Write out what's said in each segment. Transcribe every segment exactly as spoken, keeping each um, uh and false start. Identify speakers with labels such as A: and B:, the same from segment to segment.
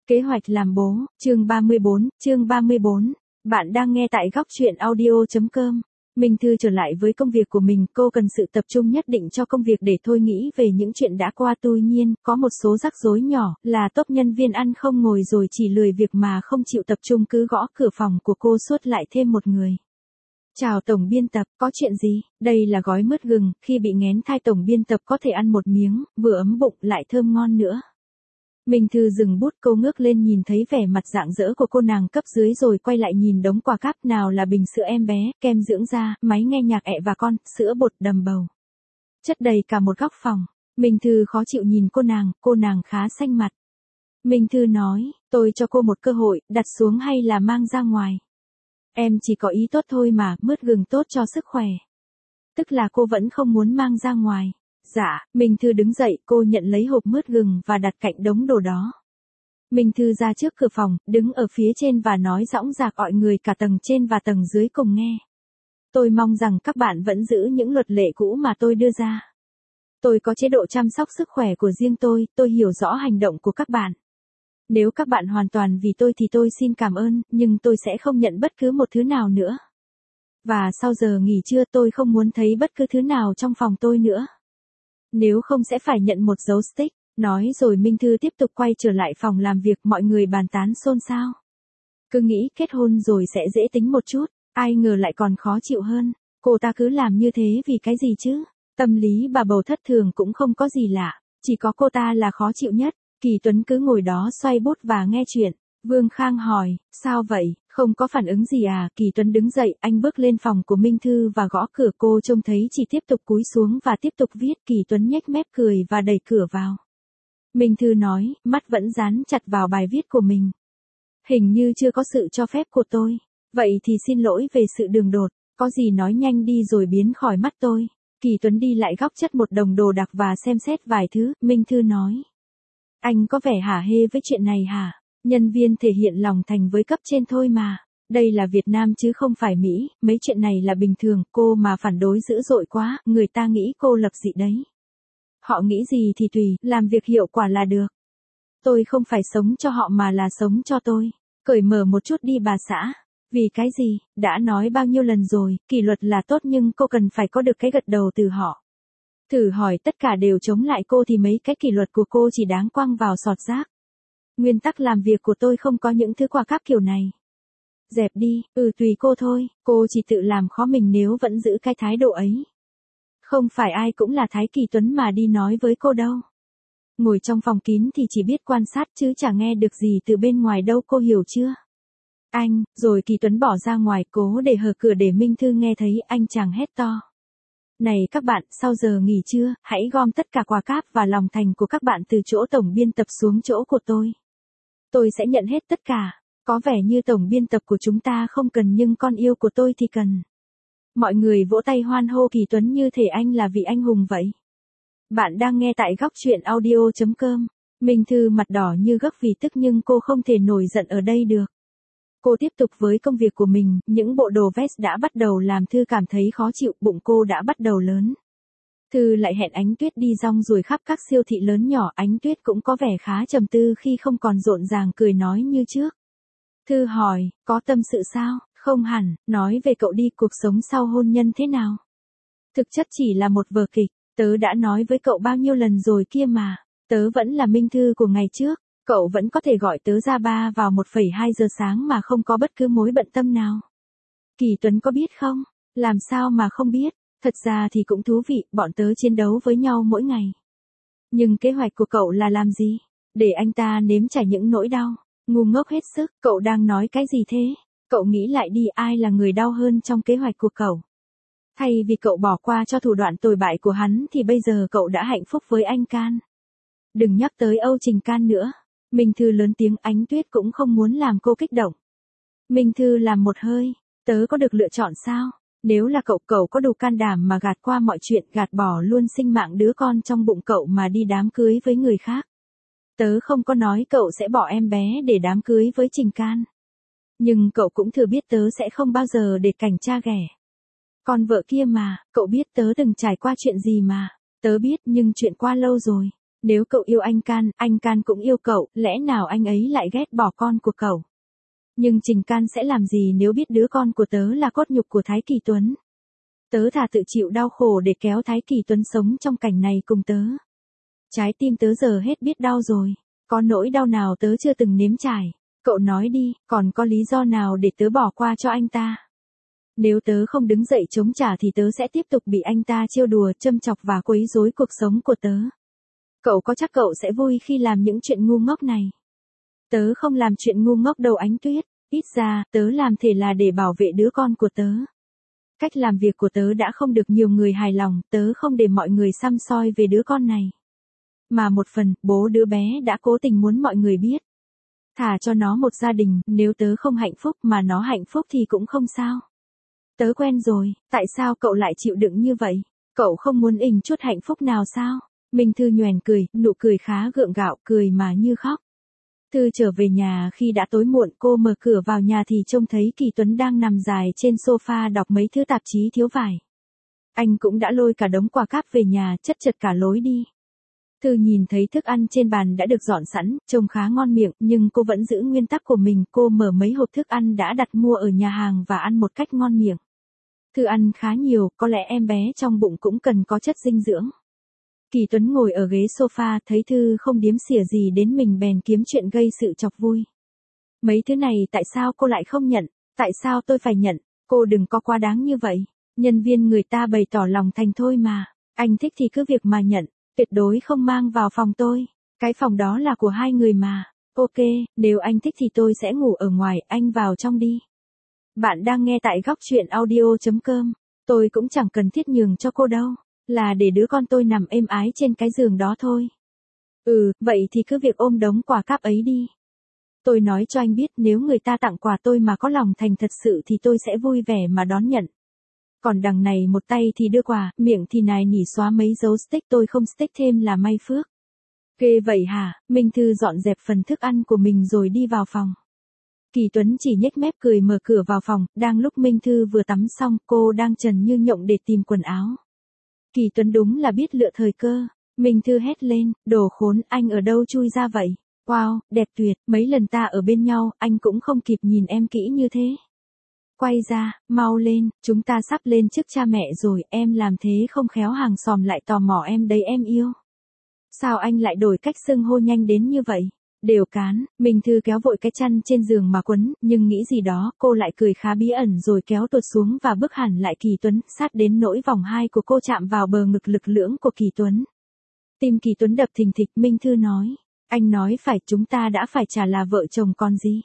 A: Kế hoạch làm bố, chương ba mươi bốn, chương ba mươi bốn. Bạn đang nghe tại góc truyện audio chấm com. Minh Thư trở lại với công việc của mình, cô cần sự tập trung nhất định cho công việc để thôi nghĩ về những chuyện đã qua. Tuy nhiên, có một số rắc rối nhỏ, là top nhân viên ăn không ngồi rồi chỉ lười việc mà không chịu tập trung cứ gõ cửa phòng của cô suốt lại thêm một người. Chào tổng biên tập, có chuyện gì? Đây là gói mứt gừng, khi bị nghén thai tổng biên tập có thể ăn một miếng, vừa ấm bụng lại thơm ngon nữa. Minh Thư dừng bút, cô ngước lên nhìn thấy vẻ mặt rạng rỡ của cô nàng cấp dưới rồi quay lại nhìn đống quà cáp, nào là bình sữa em bé, kem dưỡng da, máy nghe nhạc ẹ và con, sữa bột đầm bầu. Chất đầy cả một góc phòng. Minh Thư khó chịu nhìn cô nàng, cô nàng khá xanh mặt. Minh Thư nói, tôi cho cô một cơ hội, đặt xuống hay là mang ra ngoài. Em chỉ có ý tốt thôi mà, mứt gừng tốt cho sức khỏe. Tức là cô vẫn không muốn mang ra ngoài. Dạ, Minh Thư đứng dậy, cô nhận lấy hộp mứt gừng và đặt cạnh đống đồ đó. Minh Thư ra trước cửa phòng, đứng ở phía trên và nói dõng dạc gọi người cả tầng trên và tầng dưới cùng nghe. Tôi mong rằng các bạn vẫn giữ những luật lệ cũ mà tôi đưa ra. Tôi có chế độ chăm sóc sức khỏe của riêng tôi, tôi hiểu rõ hành động của các bạn. Nếu các bạn hoàn toàn vì tôi thì tôi xin cảm ơn, nhưng tôi sẽ không nhận bất cứ một thứ nào nữa. Và sau giờ nghỉ trưa tôi không muốn thấy bất cứ thứ nào trong phòng tôi nữa. Nếu không sẽ phải nhận một dấu stick. Nói rồi Minh Thư tiếp tục quay trở lại phòng làm việc, mọi người bàn tán xôn xao. Cứ nghĩ kết hôn rồi sẽ dễ tính một chút, ai ngờ lại còn khó chịu hơn. Cô ta cứ làm như thế vì cái gì chứ? Tâm lý bà bầu thất thường cũng không có gì lạ, chỉ có cô ta là khó chịu nhất. Kỳ Tuấn cứ ngồi đó xoay bút và nghe chuyện. Vương Khang hỏi, sao vậy, không có phản ứng gì à? Kỳ Tuấn đứng dậy, anh bước lên phòng của Minh Thư và gõ cửa, cô trông thấy chỉ tiếp tục cúi xuống và tiếp tục viết. Kỳ Tuấn nhếch mép cười và đẩy cửa vào. Minh Thư nói, mắt vẫn dán chặt vào bài viết của mình. Hình như chưa có sự cho phép của tôi. Vậy thì xin lỗi về sự đường đột, có gì nói nhanh đi rồi biến khỏi mắt tôi. Kỳ Tuấn đi lại góc chất một đồng đồ đạc và xem xét vài thứ. Minh Thư nói, anh có vẻ hả hê với chuyện này hả? Nhân viên thể hiện lòng thành với cấp trên thôi mà. Đây là Việt Nam chứ không phải Mỹ, mấy chuyện này là bình thường, cô mà phản đối dữ dội quá, người ta nghĩ cô lập dị đấy. Họ nghĩ gì thì tùy, làm việc hiệu quả là được. Tôi không phải sống cho họ mà là sống cho tôi. Cởi mở một chút đi bà xã. Vì cái gì, đã nói bao nhiêu lần rồi, kỷ luật là tốt nhưng cô cần phải có được cái gật đầu từ họ. Thử hỏi tất cả đều chống lại cô thì mấy cái kỷ luật của cô chỉ đáng quăng vào sọt rác. Nguyên tắc làm việc của tôi không có những thứ quà cáp kiểu này. Dẹp đi, ừ tùy cô thôi, cô chỉ tự làm khó mình nếu vẫn giữ cái thái độ ấy. Không phải ai cũng là Thái Kỳ Tuấn mà đi nói với cô đâu. Ngồi trong phòng kín thì chỉ biết quan sát chứ chả nghe được gì từ bên ngoài đâu, cô hiểu chưa? Anh, rồi Kỳ Tuấn bỏ ra ngoài cố để hở cửa để Minh Thư nghe thấy, anh chàng hét to. Này các bạn, sau giờ nghỉ trưa, hãy gom tất cả quà cáp và lòng thành của các bạn từ chỗ tổng biên tập xuống chỗ của tôi. Tôi sẽ nhận hết tất cả, có vẻ như tổng biên tập của chúng ta không cần nhưng con yêu của tôi thì cần. Mọi người vỗ tay hoan hô Kỳ Tuấn như thể anh là vị anh hùng vậy. Bạn đang nghe tại góc truyện audio chấm com. Minh Thư mặt đỏ như gấc vì tức nhưng cô không thể nổi giận ở đây được. Cô tiếp tục với công việc của mình, những bộ đồ vest đã bắt đầu làm Thư cảm thấy khó chịu, bụng cô đã bắt đầu lớn. Thư lại hẹn Ánh Tuyết đi rong ruổi khắp các siêu thị lớn nhỏ, Ánh Tuyết cũng có vẻ khá trầm tư khi không còn rộn ràng cười nói như trước. Thư hỏi, có tâm sự sao? Không hẳn, nói về cậu đi, cuộc sống sau hôn nhân thế nào? Thực chất chỉ là một vở kịch, tớ đã nói với cậu bao nhiêu lần rồi kia mà, tớ vẫn là Minh Thư của ngày trước, cậu vẫn có thể gọi tớ ra ba vào một phẩy hai giờ sáng mà không có bất cứ mối bận tâm nào. Kỳ Tuấn có biết không? Làm sao mà không biết, thật ra thì cũng thú vị, bọn tớ chiến đấu với nhau mỗi ngày. Nhưng kế hoạch của cậu là làm gì? Để anh ta nếm trải những nỗi đau, ngu ngốc hết sức, cậu đang nói cái gì thế? Cậu nghĩ lại đi, ai là người đau hơn trong kế hoạch của cậu? Thay vì cậu bỏ qua cho thủ đoạn tồi bại của hắn thì bây giờ cậu đã hạnh phúc với anh Can. Đừng nhắc tới Âu Trình Can nữa. Minh Thư lớn tiếng, Ánh Tuyết cũng không muốn làm cô kích động. Minh Thư làm một hơi, tớ có được lựa chọn sao? Nếu là cậu, cậu có đủ can đảm mà gạt qua mọi chuyện, gạt bỏ luôn sinh mạng đứa con trong bụng cậu mà đi đám cưới với người khác. Tớ không có nói cậu sẽ bỏ em bé để đám cưới với Trình Can. Nhưng cậu cũng thừa biết tớ sẽ không bao giờ để cảnh cha ghẻ. Con vợ kia mà, cậu biết tớ từng trải qua chuyện gì mà. Tớ biết nhưng chuyện qua lâu rồi. Nếu cậu yêu anh Can, anh Can cũng yêu cậu, lẽ nào anh ấy lại ghét bỏ con của cậu? Nhưng Trình Can sẽ làm gì nếu biết đứa con của tớ là cốt nhục của Thái Kỳ Tuấn? Tớ thà tự chịu đau khổ để kéo Thái Kỳ Tuấn sống trong cảnh này cùng tớ. Trái tim tớ giờ hết biết đau rồi. Có nỗi đau nào tớ chưa từng nếm trải. Cậu nói đi, còn có lý do nào để tớ bỏ qua cho anh ta? Nếu tớ không đứng dậy chống trả thì tớ sẽ tiếp tục bị anh ta trêu đùa, châm chọc và quấy rối cuộc sống của tớ. Cậu có chắc cậu sẽ vui khi làm những chuyện ngu ngốc này? Tớ không làm chuyện ngu ngốc đâu Ánh Tuyết, ít ra, tớ làm thể là để bảo vệ đứa con của tớ. Cách làm việc của tớ đã không được nhiều người hài lòng, tớ không để mọi người săm soi về đứa con này. Mà một phần, bố đứa bé đã cố tình muốn mọi người biết. Thả cho nó một gia đình, nếu tớ không hạnh phúc mà nó hạnh phúc thì cũng không sao. Tớ quen rồi, tại sao cậu lại chịu đựng như vậy? Cậu không muốn ình chút hạnh phúc nào sao? Minh Thư nhoẻn cười, nụ cười khá gượng gạo, cười mà như khóc. Thư trở về nhà khi đã tối muộn, cô mở cửa vào nhà thì trông thấy Kỳ Tuấn đang nằm dài trên sofa đọc mấy thứ tạp chí thiếu vải. Anh cũng đã lôi cả đống quà cáp về nhà, chất chật cả lối đi. Thư nhìn thấy thức ăn trên bàn đã được dọn sẵn, trông khá ngon miệng, nhưng cô vẫn giữ nguyên tắc của mình, cô mở mấy hộp thức ăn đã đặt mua ở nhà hàng và ăn một cách ngon miệng. Thư ăn khá nhiều, có lẽ em bé trong bụng cũng cần có chất dinh dưỡng. Kỳ Tuấn ngồi ở ghế sofa, thấy Thư không điếm xỉa gì đến mình bèn kiếm chuyện gây sự chọc vui. Mấy thứ này tại sao cô lại không nhận, tại sao tôi phải nhận, cô đừng có quá đáng như vậy, nhân viên người ta bày tỏ lòng thành thôi mà, anh thích thì cứ việc mà nhận, tuyệt đối không mang vào phòng tôi, cái phòng đó là của hai người mà, ok, nếu anh thích thì tôi sẽ ngủ ở ngoài, anh vào trong đi. Bạn đang nghe tại góc truyện audio chấm com, tôi cũng chẳng cần thiết nhường cho cô đâu. Là để đứa con tôi nằm êm ái trên cái giường đó thôi. Ừ, vậy thì cứ việc ôm đống quà cáp ấy đi. Tôi nói cho anh biết nếu người ta tặng quà tôi mà có lòng thành thật sự thì tôi sẽ vui vẻ mà đón nhận. Còn đằng này một tay thì đưa quà, miệng thì nài nỉ xóa mấy dấu stick, tôi không stick thêm là may phước. Ghê vậy hả? Minh Thư dọn dẹp phần thức ăn của mình rồi đi vào phòng. Kỳ Tuấn chỉ nhếch mép cười mở cửa vào phòng, đang lúc Minh Thư vừa tắm xong, cô đang trần như nhộng để tìm quần áo. Kỳ Tuấn đúng là biết lựa thời cơ. Minh Thư hét lên, đồ khốn, anh ở đâu chui ra vậy? Wow, đẹp tuyệt, mấy lần ta ở bên nhau, anh cũng không kịp nhìn em kỹ như thế. Quay ra, mau lên, chúng ta sắp lên trước cha mẹ rồi, em làm thế không khéo hàng xòm lại tò mò em đấy em yêu. Sao anh lại đổi cách xưng hô nhanh đến như vậy? Đều cán, Minh Thư kéo vội cái chăn trên giường mà quấn, nhưng nghĩ gì đó, cô lại cười khá bí ẩn rồi kéo tuột xuống và bước hẳn lại Kỳ Tuấn, sát đến nỗi vòng hai của cô chạm vào bờ ngực lực lưỡng của Kỳ Tuấn. Tim Kỳ Tuấn đập thình thịch, Minh Thư nói, anh nói phải, chúng ta đã phải trả là vợ chồng còn gì.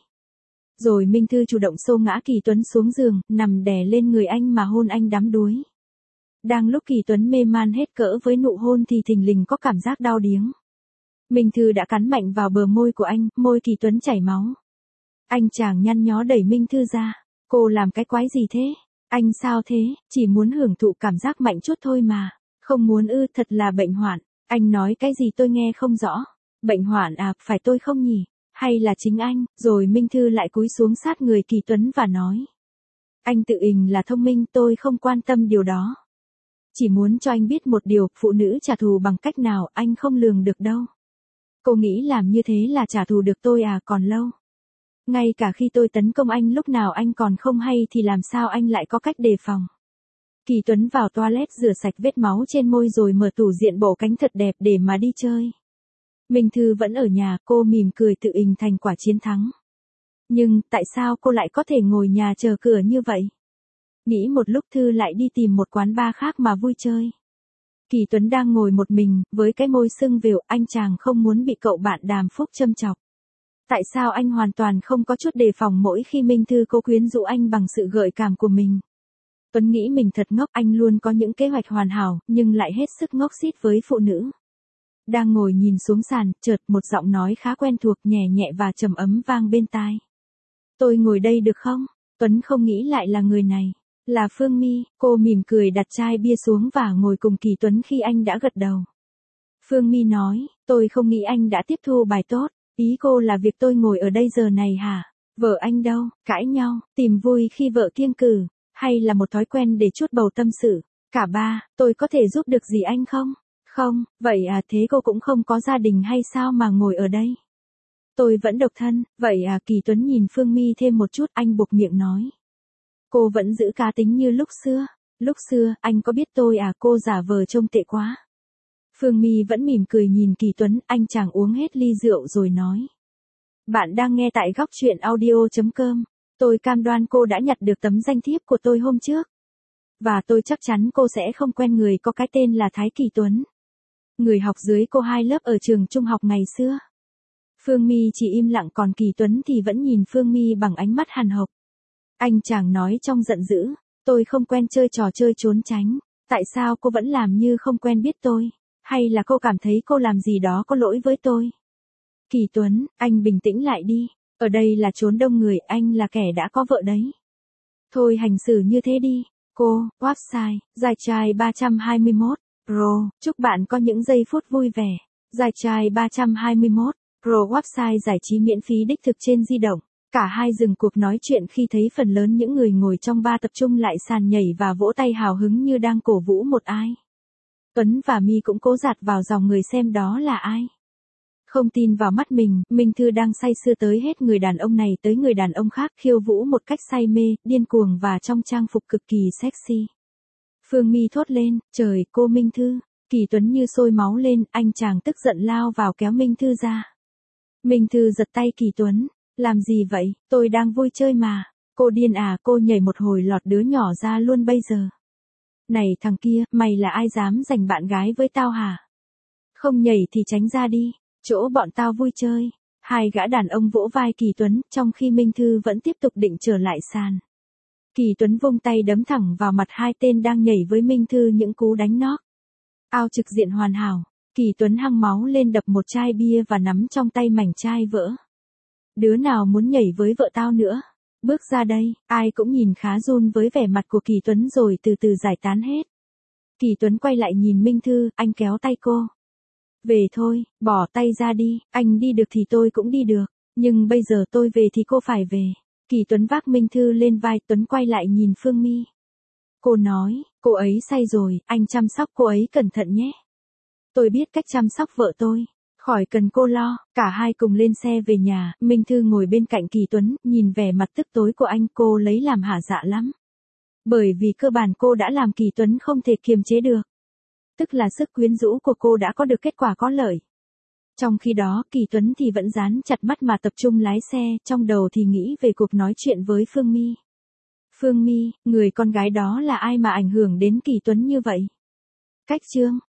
A: Rồi Minh Thư chủ động xô ngã Kỳ Tuấn xuống giường, nằm đè lên người anh mà hôn anh đắm đuối. Đang lúc Kỳ Tuấn mê man hết cỡ với nụ hôn thì thình lình có cảm giác đau điếng. Minh Thư đã cắn mạnh vào bờ môi của anh, môi Kỳ Tuấn chảy máu. Anh chàng nhăn nhó đẩy Minh Thư ra. Cô làm cái quái gì thế? Anh sao thế? Chỉ muốn hưởng thụ cảm giác mạnh chút thôi mà. Không muốn ư, thật là bệnh hoạn. Anh nói cái gì tôi nghe không rõ. Bệnh hoạn à, phải tôi không nhỉ? Hay là chính anh? Rồi Minh Thư lại cúi xuống sát người Kỳ Tuấn và nói. Anh tự ình là thông minh, tôi không quan tâm điều đó. Chỉ muốn cho anh biết một điều, phụ nữ trả thù bằng cách nào anh không lường được đâu. Cô nghĩ làm như thế là trả thù được tôi à, còn lâu. Ngay cả khi tôi tấn công anh lúc nào anh còn không hay thì làm sao anh lại có cách đề phòng. Kỳ Tuấn vào toilet rửa sạch vết máu trên môi rồi mở tủ diện bổ cánh thật đẹp để mà đi chơi. Minh Thư vẫn ở nhà, cô mỉm cười tự ình thành quả chiến thắng. Nhưng, tại sao cô lại có thể ngồi nhà chờ cửa như vậy? Nghĩ một lúc Thư lại đi tìm một quán bar khác mà vui chơi. Kỳ Tuấn đang ngồi một mình, với cái môi sưng vều, anh chàng không muốn bị cậu bạn Đàm Phúc châm chọc. Tại sao anh hoàn toàn không có chút đề phòng mỗi khi Minh Thư cố quyến rũ anh bằng sự gợi cảm của mình? Tuấn nghĩ mình thật ngốc, anh luôn có những kế hoạch hoàn hảo, nhưng lại hết sức ngốc xít với phụ nữ. Đang ngồi nhìn xuống sàn, chợt một giọng nói khá quen thuộc, nhẹ nhẹ và trầm ấm vang bên tai. Tôi ngồi đây được không? Tuấn không nghĩ lại là người này. Là Phương My, cô mỉm cười đặt chai bia xuống và ngồi cùng Kỳ Tuấn khi anh đã gật đầu. Phương My nói, tôi không nghĩ anh đã tiếp thu bài tốt, ý cô là việc tôi ngồi ở đây giờ này hả? Vợ anh đâu, cãi nhau, tìm vui khi vợ kiêng cừ, hay là một thói quen để chút bầu tâm sự? Cả ba, tôi có thể giúp được gì anh không? Không, vậy à, thế cô cũng không có gia đình hay sao mà ngồi ở đây? Tôi vẫn độc thân, vậy à, Kỳ Tuấn nhìn Phương My thêm một chút, anh buộc miệng nói. Cô vẫn giữ cá tính như lúc xưa. Lúc xưa, anh có biết tôi à, cô giả vờ trông tệ quá. Phương My vẫn mỉm cười nhìn Kỳ Tuấn, anh chàng uống hết ly rượu rồi nói. Bạn đang nghe tại góc chuyện audio.com. Tôi cam đoan cô đã nhặt được tấm danh thiếp của tôi hôm trước. Và tôi chắc chắn cô sẽ không quen người có cái tên là Thái Kỳ Tuấn. Người học dưới cô hai lớp ở trường trung học ngày xưa. Phương My chỉ im lặng, còn Kỳ Tuấn thì vẫn nhìn Phương My bằng ánh mắt hằn học. Anh chàng nói trong giận dữ, tôi không quen chơi trò chơi trốn tránh. Tại sao cô vẫn làm như không quen biết tôi? Hay là cô cảm thấy cô làm gì đó có lỗi với tôi? Kỳ Tuấn, anh bình tĩnh lại đi. Ở đây là chốn đông người, anh là kẻ đã có vợ đấy. Thôi hành xử như thế đi. Cô, website, Giải trai ba trăm hai mươi mốt, Pro, chúc bạn có những giây phút vui vẻ. Giải trai ba trăm hai mươi mốt, Pro website giải trí miễn phí đích thực trên di động. Cả hai dừng cuộc nói chuyện khi thấy phần lớn những người ngồi trong bar tập trung lại sàn nhảy và vỗ tay hào hứng như đang cổ vũ một ai. Tuấn và My cũng cố dạt vào dòng người xem đó là ai. Không tin vào mắt mình, Minh Thư đang say sưa tới hết người đàn ông này tới người đàn ông khác, khiêu vũ một cách say mê, điên cuồng và trong trang phục cực kỳ sexy. Phương My thốt lên, trời, cô Minh Thư. Kỳ Tuấn như sôi máu lên, anh chàng tức giận lao vào kéo Minh Thư ra. Minh Thư giật tay Kỳ Tuấn, làm gì vậy, tôi đang vui chơi mà. Cô điên à, cô nhảy một hồi lọt đứa nhỏ ra luôn bây giờ. Này thằng kia, mày là ai dám giành bạn gái với tao hả? Không nhảy thì tránh ra đi. Chỗ bọn tao vui chơi. Hai gã đàn ông vỗ vai Kỳ Tuấn, trong khi Minh Thư vẫn tiếp tục định trở lại sàn. Kỳ Tuấn vung tay đấm thẳng vào mặt hai tên đang nhảy với Minh Thư những cú đánh nóc. Ao trực diện hoàn hảo. Kỳ Tuấn hăng máu lên đập một chai bia và nắm trong tay mảnh chai vỡ. Đứa nào muốn nhảy với vợ tao nữa? Bước ra đây, ai cũng nhìn khá run với vẻ mặt của Kỳ Tuấn rồi từ từ giải tán hết. Kỳ Tuấn quay lại nhìn Minh Thư, anh kéo tay cô. Về thôi, bỏ tay ra đi, anh đi được thì tôi cũng đi được, nhưng bây giờ tôi về thì cô phải về. Kỳ Tuấn vác Minh Thư lên vai, Tuấn quay lại nhìn Phương My. Cô nói, cô ấy say rồi, anh chăm sóc cô ấy cẩn thận nhé. Tôi biết cách chăm sóc vợ tôi, khỏi cần cô lo. Cả hai cùng lên xe về nhà, Minh Thư ngồi bên cạnh Kỳ Tuấn, nhìn vẻ mặt tức tối của anh, cô lấy làm hả dạ lắm. Bởi vì cơ bản cô đã làm Kỳ Tuấn không thể kiềm chế được. Tức là sức quyến rũ của cô đã có được kết quả có lợi. Trong khi đó, Kỳ Tuấn thì vẫn dán chặt mắt mà tập trung lái xe, trong đầu thì nghĩ về cuộc nói chuyện với Phương My. Phương My, người con gái đó là ai mà ảnh hưởng đến Kỳ Tuấn như vậy? Cách chương